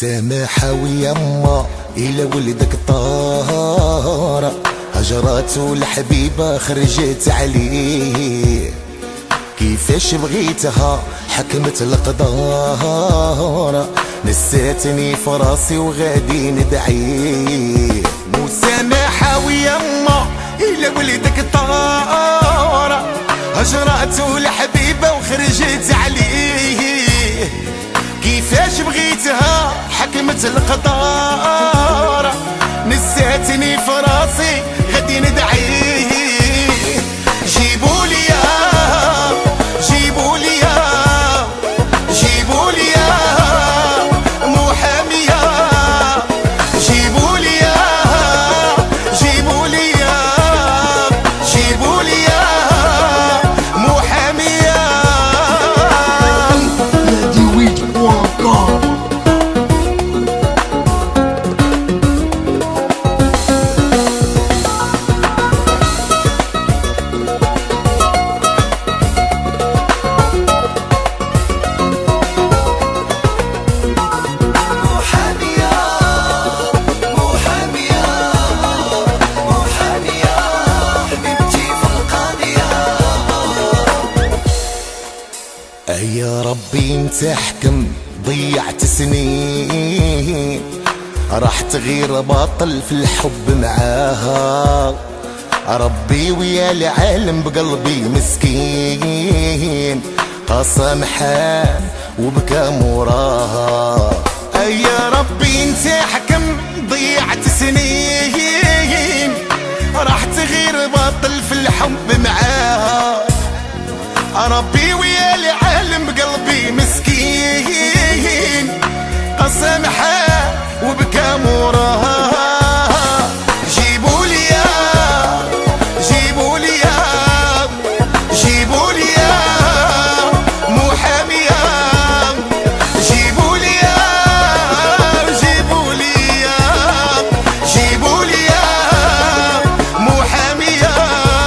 مسامحة ويما إلى ولدك طارة، هجرات الحبيبة خرجت عليه، كيفاش بغيتها حكمت القدارة، نساتني فراسي وغادي ندعيه. مسامحة ويما إلى ولدك طارة، هجرات الحبيبة وخرجت عليه، كيفاش بغيتها حكمت القدارة، نساتني فراسي غادي ندعيه. جيبولي جيبولي جيبولي محامية، جيبولي جيبولي جيبولي محامية. يا ربي انت احكم، ضيعت سنين راح تغير باطل في الحب معاها، ربي ويا العالم بقلبي مسكين، قسم حال وبكى موراها. يا ربي انت احكم، ضيعت سنين راح تغير باطل في الحب معاها، ربي ويا العالم بقلبي مسكين، قسم حال وبكى موراها. جيبولي جيبولي جيبولي محامية، جيبولي جيبولي جيبولي محامية.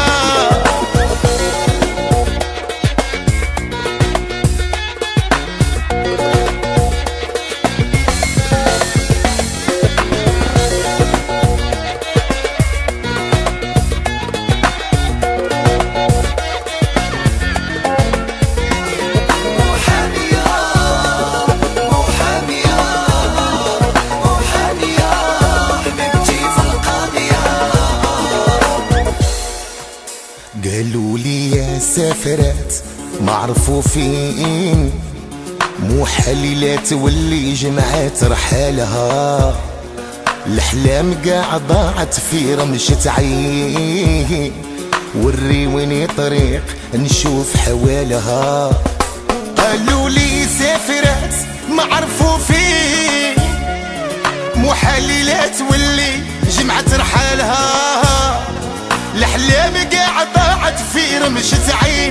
قالوا لي يا سافرات معرفوفين، مو حليلة تولي جمعات رحالها، الأحلام قاع ضاعت في رمشة عين، وريوني طريق نشوف حوالها. قالوا لي سافرات معرفوفين، مو حليلة تولي جمعات رحالها، الأحلام قاع ضاعت في رمشة عين،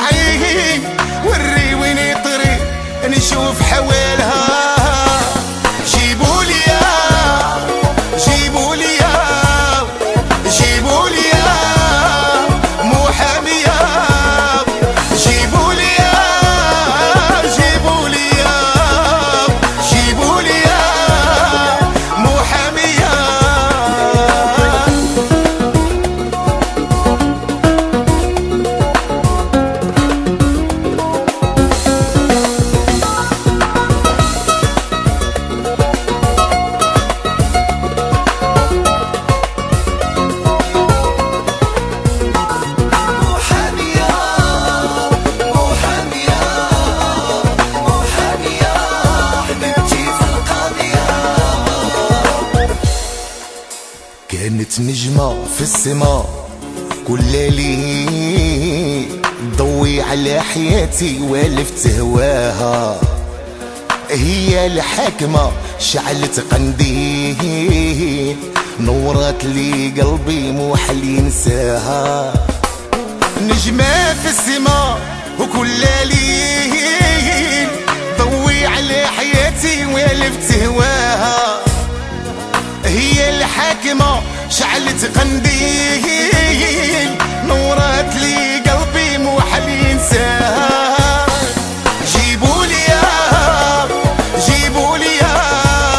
وريوني طريق نشوف حوالها. جيبولي جيبولي جيبولي محامية، جيبولي جيبولي جيبولي محامية. كانت نجمة في السماء كل ليل، ضوي على حياتي والفت هواها، هي الحاكمة شعلت قنديل، نورت لي قلبي مو حل ينساها. نجمة في السماء وكل ليل، ضوي على حياتي والفت هواها، هي الحاكمة شعلت قنديل، نورت لي قلبي مو حل ينساها. جيبولي جيبولي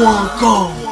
Welcome.